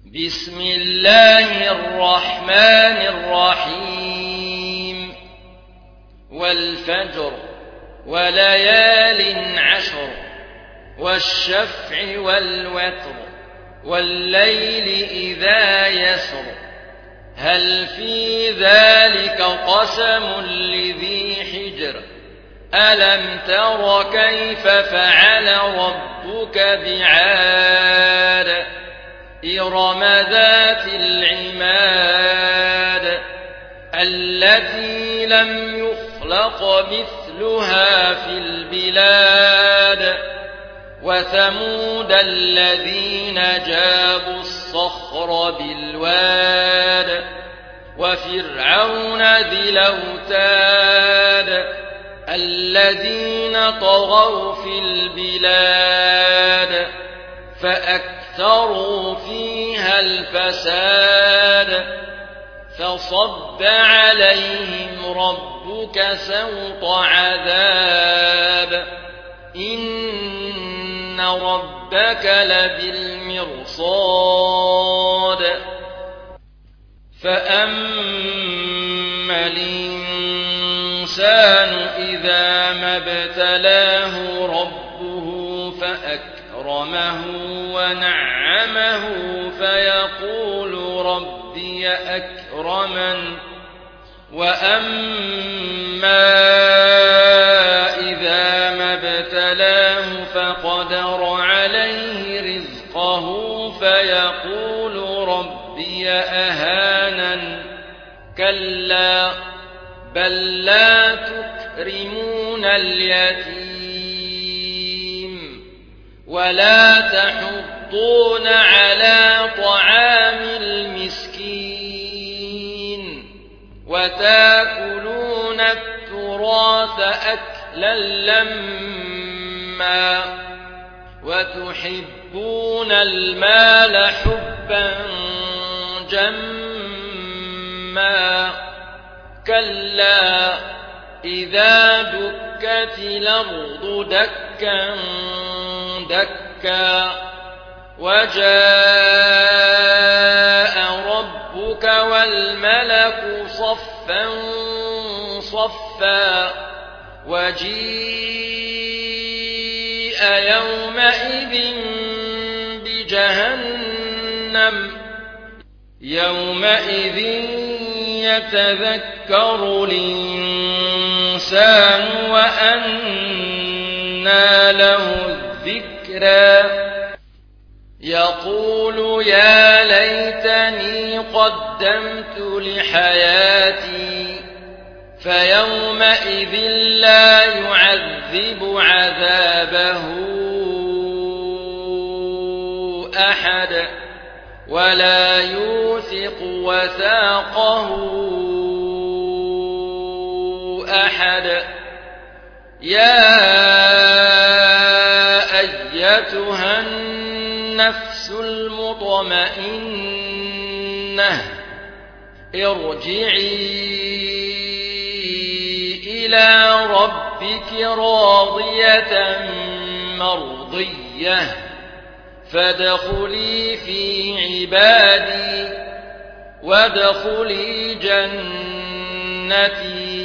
بسم الله الرحمن الرحيم والفجر وليال عشر والشفع والوتر والليل إذا يسر هل في ذلك قسم لذي حجر ألم تر كيف فعل ربك بعاد إرم ذات العماد التي لم يخلق مثلها في البلاد وثمود الذين جابوا الصخر بالواد وفرعون ذي الأوتاد الذين طغوا في البلاد فأكثروا فيها الفساد فصب عليهم ربك سوط عذاب إن ربك لبالمرصاد فأما الإنسان إذا ما ابتلاه ربه فأكرمه ونعمه فيقول ربي أكرمن وأما إذا ما ابتلاه فقدر عليه رزقه فيقول ربي أهانن كلا بل لا تكرمون اليتيم ولا تحضون على طعام المسكين وتأكلون التراث أكلا لما وتحبون المال حبا جما كلا إذا دكت الأرض دكا دكا وجاء ربك والملك صفا صفا وجيء يومئذ بجهنم يومئذ يتذكر الإنسان وأنى له الذكرى يقول يا ليتني قدمت لحياتي فيومئذ لا يعذب عذابه أحد ولا يوثق وثاقه أحد يا أيتها النفس المطمئنة ارجعي إلى ربك راضية مرضية فادخلي في عبادي وادخلي جنتي